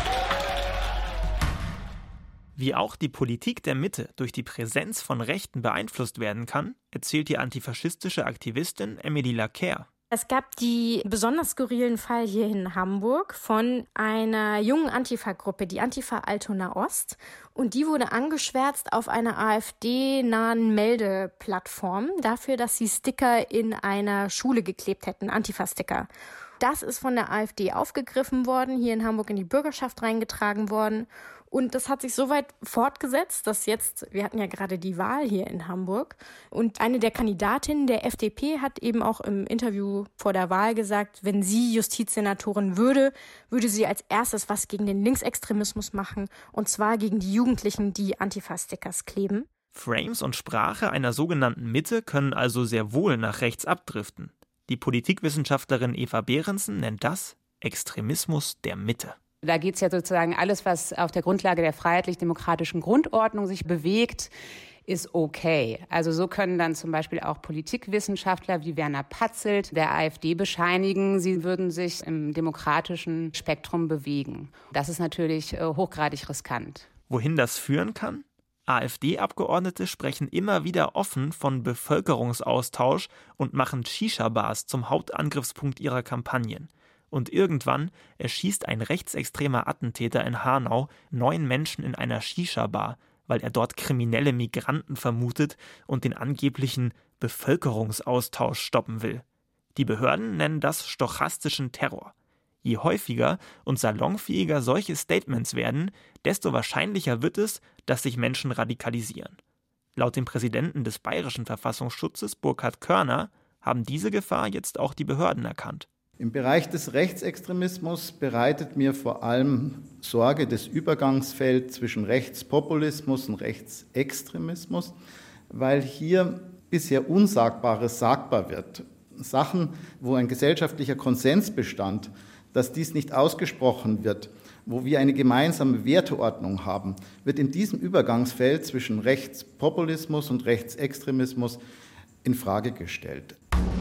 Wie auch die Politik der Mitte durch die Präsenz von Rechten beeinflusst werden kann, erzählt die antifaschistische Aktivistin Emilie Laquer. Es gab die besonders skurrilen Fall hier in Hamburg von einer jungen Antifa-Gruppe, die Antifa Altona Ost. Und die wurde angeschwärzt auf einer AfD-nahen Meldeplattform dafür, dass sie Sticker in einer Schule geklebt hätten, Antifa-Sticker. Das ist von der AfD aufgegriffen worden, hier in Hamburg in die Bürgerschaft reingetragen worden. Und das hat sich so weit fortgesetzt, dass jetzt, wir hatten ja gerade die Wahl hier in Hamburg, und eine der Kandidatinnen der F D P hat eben auch im Interview vor der Wahl gesagt, wenn sie Justizsenatorin würde, würde sie als erstes was gegen den Linksextremismus machen, und zwar gegen die Jugendlichen, die Antifa-Stickers kleben. Frames und Sprache einer sogenannten Mitte können also sehr wohl nach rechts abdriften. Die Politikwissenschaftlerin Eva Behrensen nennt das Extremismus der Mitte. Da geht es ja sozusagen alles, was auf der Grundlage der freiheitlich-demokratischen Grundordnung sich bewegt, ist okay. Also so können dann zum Beispiel auch Politikwissenschaftler wie Werner Patzelt der AfD bescheinigen, sie würden sich im demokratischen Spektrum bewegen. Das ist natürlich äh, hochgradig riskant. Wohin das führen kann? AfD-Abgeordnete sprechen immer wieder offen von Bevölkerungsaustausch und machen Shisha-Bars zum Hauptangriffspunkt ihrer Kampagnen. Und irgendwann erschießt ein rechtsextremer Attentäter in Hanau neun Menschen in einer Shisha-Bar, weil er dort kriminelle Migranten vermutet und den angeblichen Bevölkerungsaustausch stoppen will. Die Behörden nennen das stochastischen Terror. Je häufiger und salonfähiger solche Statements werden, desto wahrscheinlicher wird es, dass sich Menschen radikalisieren. Laut dem Präsidenten des Bayerischen Verfassungsschutzes, Burkhard Körner, haben diese Gefahr jetzt auch die Behörden erkannt. Im Bereich des Rechtsextremismus bereitet mir vor allem Sorge das Übergangsfeld zwischen Rechtspopulismus und Rechtsextremismus, weil hier bisher Unsagbares sagbar wird. Sachen, wo ein gesellschaftlicher Konsens bestand, dass dies nicht ausgesprochen wird, wo wir eine gemeinsame Werteordnung haben, wird in diesem Übergangsfeld zwischen Rechtspopulismus und Rechtsextremismus in Frage gestellt.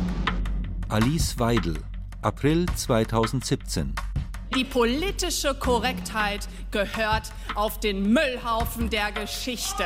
Alice Weidel, April zweitausendsiebzehn. Die politische Korrektheit gehört auf den Müllhaufen der Geschichte.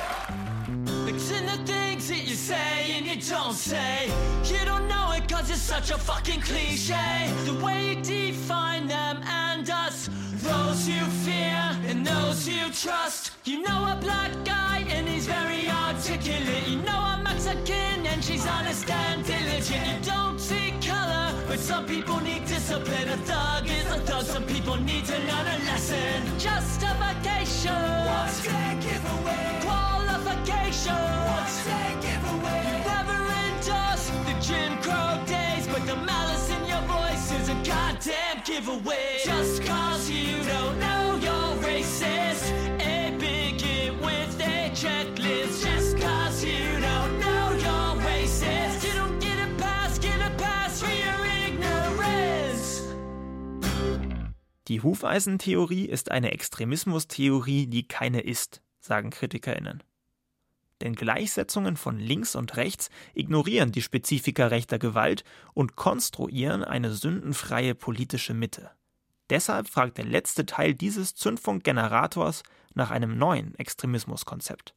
Those you fear and those you trust. You know a black guy and he's very articulate. You know a Mexican and she's honest and diligent. You don't see color, but some people need discipline. A thug is a thug, some people need to learn a lesson. Justification, what's that giveaway? Qualification, what's that giveaway? You never endorse the Jim Crow days, but the malice in your voice is a goddamn giveaway. Just cause you don't know you're racist, a bigot with a checklist. Just cause you don't know you're racist, you don't get a pass, get a pass for your ignorance. Die Hufeisentheorie ist eine Extremismustheorie, die keine ist, sagen KritikerInnen. Denn Gleichsetzungen von links und rechts ignorieren die Spezifika rechter Gewalt und konstruieren eine sündenfreie politische Mitte. Deshalb fragt der letzte Teil dieses Zündfunkgenerators nach einem neuen Extremismuskonzept.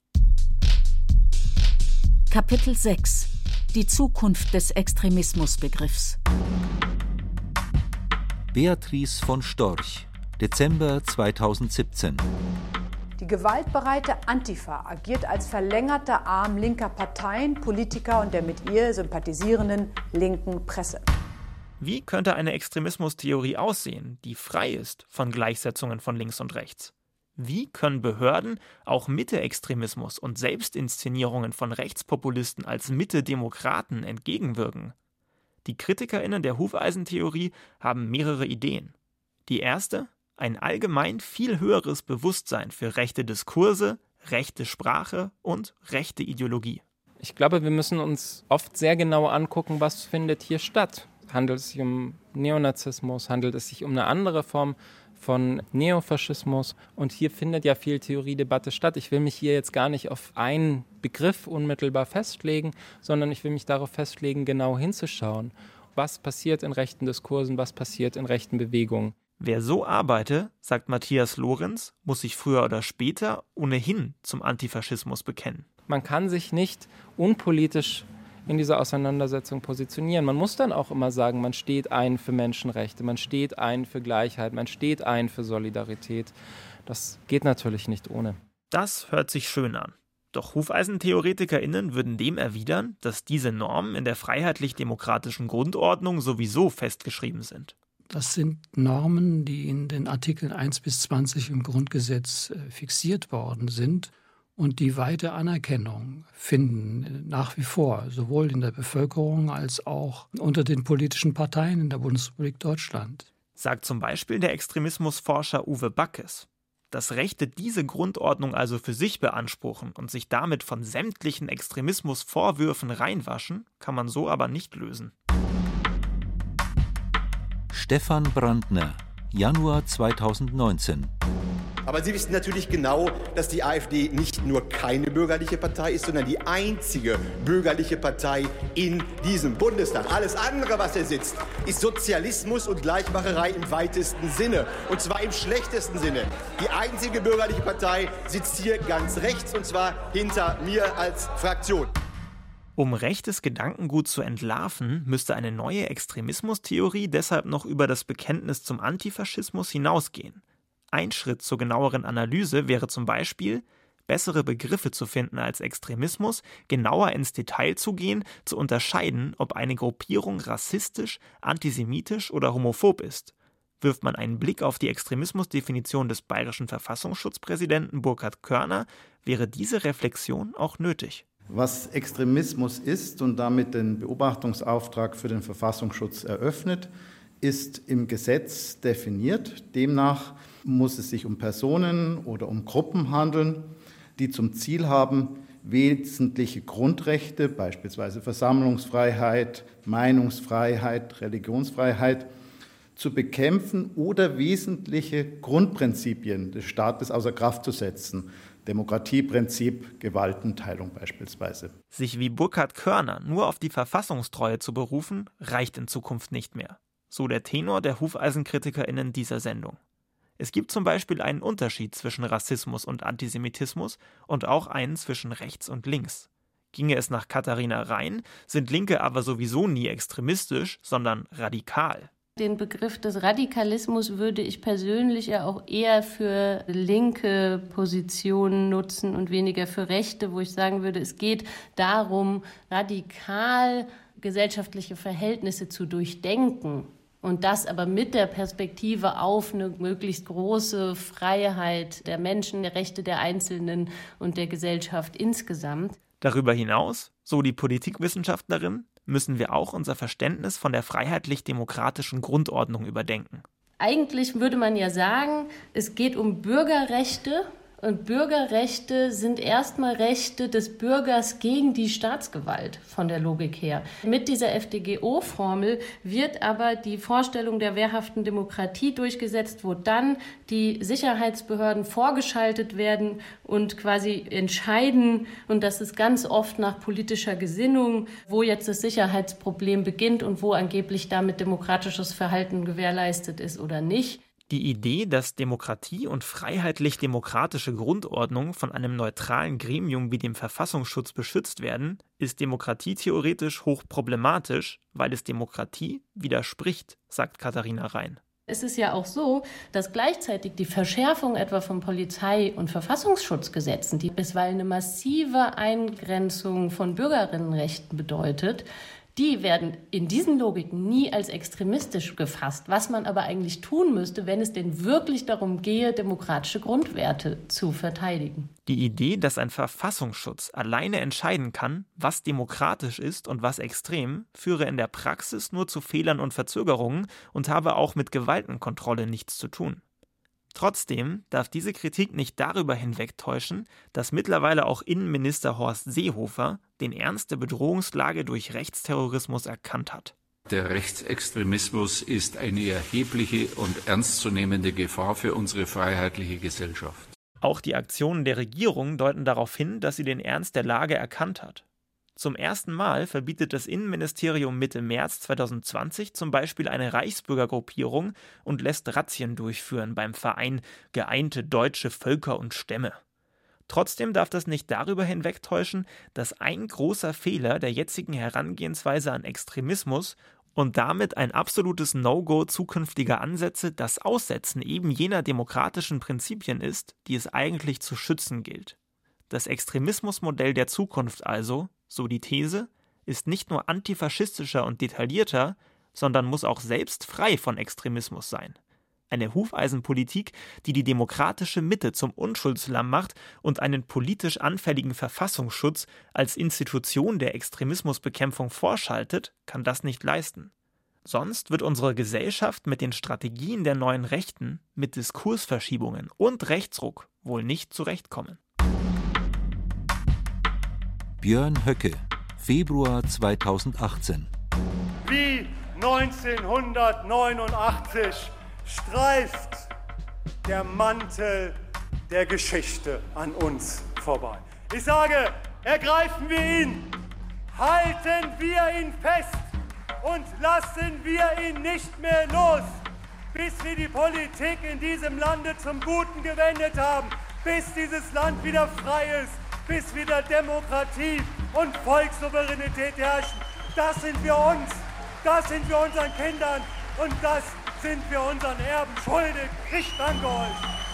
Kapitel sechs. Die Zukunft des Extremismusbegriffs. Beatrice von Storch, Dezember zweitausendsiebzehn. Die gewaltbereite Antifa agiert als verlängerter Arm linker Parteien, Politiker und der mit ihr sympathisierenden linken Presse. Wie könnte eine Extremismustheorie aussehen, die frei ist von Gleichsetzungen von links und rechts? Wie können Behörden auch Mitte-Extremismus und Selbstinszenierungen von Rechtspopulisten als Mitte-Demokraten entgegenwirken? Die KritikerInnen der Hufeisentheorie haben mehrere Ideen. Die erste: ein allgemein viel höheres Bewusstsein für rechte Diskurse, rechte Sprache und rechte Ideologie. Ich glaube, wir müssen uns oft sehr genau angucken, was findet hier statt. Handelt es sich um Neonazismus? Handelt es sich um eine andere Form von Neofaschismus? Und hier findet ja viel Theoriedebatte statt. Ich will mich hier jetzt gar nicht auf einen Begriff unmittelbar festlegen, sondern ich will mich darauf festlegen, genau hinzuschauen. Was passiert in rechten Diskursen, was passiert in rechten Bewegungen? Wer so arbeite, sagt Matthias Lorenz, muss sich früher oder später ohnehin zum Antifaschismus bekennen. Man kann sich nicht unpolitisch in dieser Auseinandersetzung positionieren. Man muss dann auch immer sagen, man steht ein für Menschenrechte, man steht ein für Gleichheit, man steht ein für Solidarität. Das geht natürlich nicht ohne. Das hört sich schön an. Doch HufeisentheoretikerInnen würden dem erwidern, dass diese Normen in der freiheitlich-demokratischen Grundordnung sowieso festgeschrieben sind. Das sind Normen, die in den Artikeln eins bis zwanzig im Grundgesetz fixiert worden sind und die weite Anerkennung finden, nach wie vor, sowohl in der Bevölkerung als auch unter den politischen Parteien in der Bundesrepublik Deutschland. Sagt zum Beispiel der Extremismusforscher Uwe Backes. Dass Rechte diese Grundordnung also für sich beanspruchen und sich damit von sämtlichen Extremismusvorwürfen reinwaschen, kann man so aber nicht lösen. Stefan Brandner, Januar zweitausendneunzehn. Aber Sie wissen natürlich genau, dass die AfD nicht nur keine bürgerliche Partei ist, sondern die einzige bürgerliche Partei in diesem Bundestag. Alles andere, was hier sitzt, ist Sozialismus und Gleichmacherei im weitesten Sinne. Und zwar im schlechtesten Sinne. Die einzige bürgerliche Partei sitzt hier ganz rechts, und zwar hinter mir als Fraktion. Um rechtes Gedankengut zu entlarven, müsste eine neue Extremismustheorie deshalb noch über das Bekenntnis zum Antifaschismus hinausgehen. Ein Schritt zur genaueren Analyse wäre zum Beispiel, bessere Begriffe zu finden als Extremismus, genauer ins Detail zu gehen, zu unterscheiden, ob eine Gruppierung rassistisch, antisemitisch oder homophob ist. Wirft man einen Blick auf die Extremismusdefinition des bayerischen Verfassungsschutzpräsidenten Burkhard Körner, wäre diese Reflexion auch nötig. Was Extremismus ist und damit den Beobachtungsauftrag für den Verfassungsschutz eröffnet, ist im Gesetz definiert. Demnach muss es sich um Personen oder um Gruppen handeln, die zum Ziel haben, wesentliche Grundrechte, beispielsweise Versammlungsfreiheit, Meinungsfreiheit, Religionsfreiheit, zu bekämpfen oder wesentliche Grundprinzipien des Staates außer Kraft zu setzen. Demokratieprinzip, Gewaltenteilung beispielsweise. Sich wie Burkhard Körner nur auf die Verfassungstreue zu berufen, reicht in Zukunft nicht mehr. So der Tenor der HufeisenkritikerInnen dieser Sendung. Es gibt zum Beispiel einen Unterschied zwischen Rassismus und Antisemitismus und auch einen zwischen rechts und links. Ginge es nach Katharina Rein, sind Linke aber sowieso nie extremistisch, sondern radikal. Den Begriff des Radikalismus würde ich persönlich ja auch eher für linke Positionen nutzen und weniger für rechte, wo ich sagen würde, es geht darum, radikal gesellschaftliche Verhältnisse zu durchdenken. Und das aber mit der Perspektive auf eine möglichst große Freiheit der Menschen, der Rechte der Einzelnen und der Gesellschaft insgesamt. Darüber hinaus, so die Politikwissenschaftlerin, müssen wir auch unser Verständnis von der freiheitlich-demokratischen Grundordnung überdenken. Eigentlich würde man ja sagen, es geht um Bürgerrechte. Und Bürgerrechte sind erstmal Rechte des Bürgers gegen die Staatsgewalt von der Logik her. Mit dieser F D G O-Formel wird aber die Vorstellung der wehrhaften Demokratie durchgesetzt, wo dann die Sicherheitsbehörden vorgeschaltet werden und quasi entscheiden, und das ist ganz oft nach politischer Gesinnung, wo jetzt das Sicherheitsproblem beginnt und wo angeblich damit demokratisches Verhalten gewährleistet ist oder nicht. Die Idee, dass Demokratie und freiheitlich-demokratische Grundordnung von einem neutralen Gremium wie dem Verfassungsschutz beschützt werden, ist demokratietheoretisch hochproblematisch, weil es Demokratie widerspricht, sagt Katharina Rein. Es ist ja auch so, dass gleichzeitig die Verschärfung etwa von Polizei- und Verfassungsschutzgesetzen, die bisweilen eine massive Eingrenzung von Bürgerinnenrechten bedeutet, die werden in diesen Logiken nie als extremistisch gefasst, was man aber eigentlich tun müsste, wenn es denn wirklich darum gehe, demokratische Grundwerte zu verteidigen. Die Idee, dass ein Verfassungsschutz alleine entscheiden kann, was demokratisch ist und was extrem, führe in der Praxis nur zu Fehlern und Verzögerungen und habe auch mit Gewaltenkontrolle nichts zu tun. Trotzdem darf diese Kritik nicht darüber hinwegtäuschen, dass mittlerweile auch Innenminister Horst Seehofer den Ernst der Bedrohungslage durch Rechtsterrorismus erkannt hat. Der Rechtsextremismus ist eine erhebliche und ernstzunehmende Gefahr für unsere freiheitliche Gesellschaft. Auch die Aktionen der Regierung deuten darauf hin, dass sie den Ernst der Lage erkannt hat. Zum ersten Mal verbietet das Innenministerium Mitte März zweitausendzwanzig zum Beispiel eine Reichsbürgergruppierung und lässt Razzien durchführen beim Verein Geeinte Deutsche Völker und Stämme. Trotzdem darf das nicht darüber hinwegtäuschen, dass ein großer Fehler der jetzigen Herangehensweise an Extremismus und damit ein absolutes No-Go zukünftiger Ansätze das Aussetzen eben jener demokratischen Prinzipien ist, die es eigentlich zu schützen gilt. Das Extremismusmodell der Zukunft also, so die These, ist nicht nur antifaschistischer und detaillierter, sondern muss auch selbst frei von Extremismus sein. Eine Hufeisenpolitik, die die demokratische Mitte zum Unschuldslamm macht und einen politisch anfälligen Verfassungsschutz als Institution der Extremismusbekämpfung vorschaltet, kann das nicht leisten. Sonst wird unsere Gesellschaft mit den Strategien der neuen Rechten, mit Diskursverschiebungen und Rechtsruck wohl nicht zurechtkommen. Björn Höcke, Februar zweitausendachtzehn. Wie neunzehnhundertneunundachtzig streift der Mantel der Geschichte an uns vorbei. Ich sage, ergreifen wir ihn, halten wir ihn fest und lassen wir ihn nicht mehr los, bis wir die Politik in diesem Lande zum Guten gewendet haben, bis dieses Land wieder frei ist, bis wieder Demokratie und Volkssouveränität herrschen. Das sind wir uns, das sind wir unseren Kindern und das sind wir unseren Erben schuldig. Ich danke euch.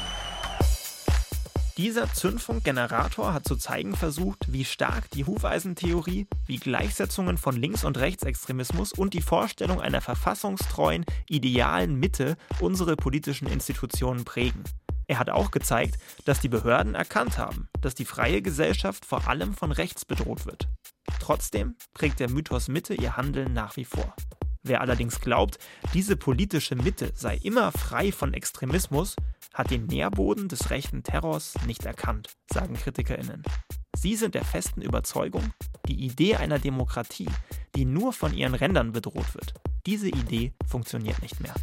Dieser Zündfunkgenerator hat zu zeigen versucht, wie stark die Hufeisentheorie, wie Gleichsetzungen von Links- und Rechtsextremismus und die Vorstellung einer verfassungstreuen, idealen Mitte unsere politischen Institutionen prägen. Er hat auch gezeigt, dass die Behörden erkannt haben, dass die freie Gesellschaft vor allem von rechts bedroht wird. Trotzdem prägt der Mythos Mitte ihr Handeln nach wie vor. Wer allerdings glaubt, diese politische Mitte sei immer frei von Extremismus, hat den Nährboden des rechten Terrors nicht erkannt, sagen KritikerInnen. Sie sind der festen Überzeugung, die Idee einer Demokratie, die nur von ihren Rändern bedroht wird, diese Idee funktioniert nicht mehr.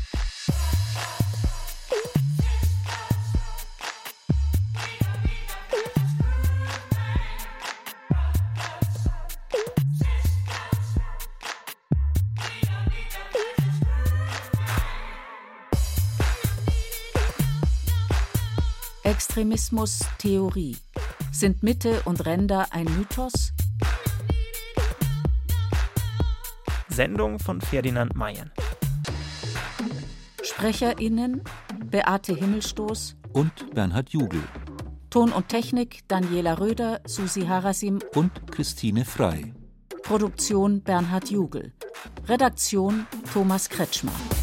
Extremismus-Theorie. Sind Mitte und Ränder ein Mythos? Sendung von Ferdinand Mayen. SprecherInnen Beate Himmelstoß und Bernhard Jugel. Ton und Technik Daniela Röder, Susi Harasim und Christine Frey. Produktion Bernhard Jugel. Redaktion Thomas Kretschmer.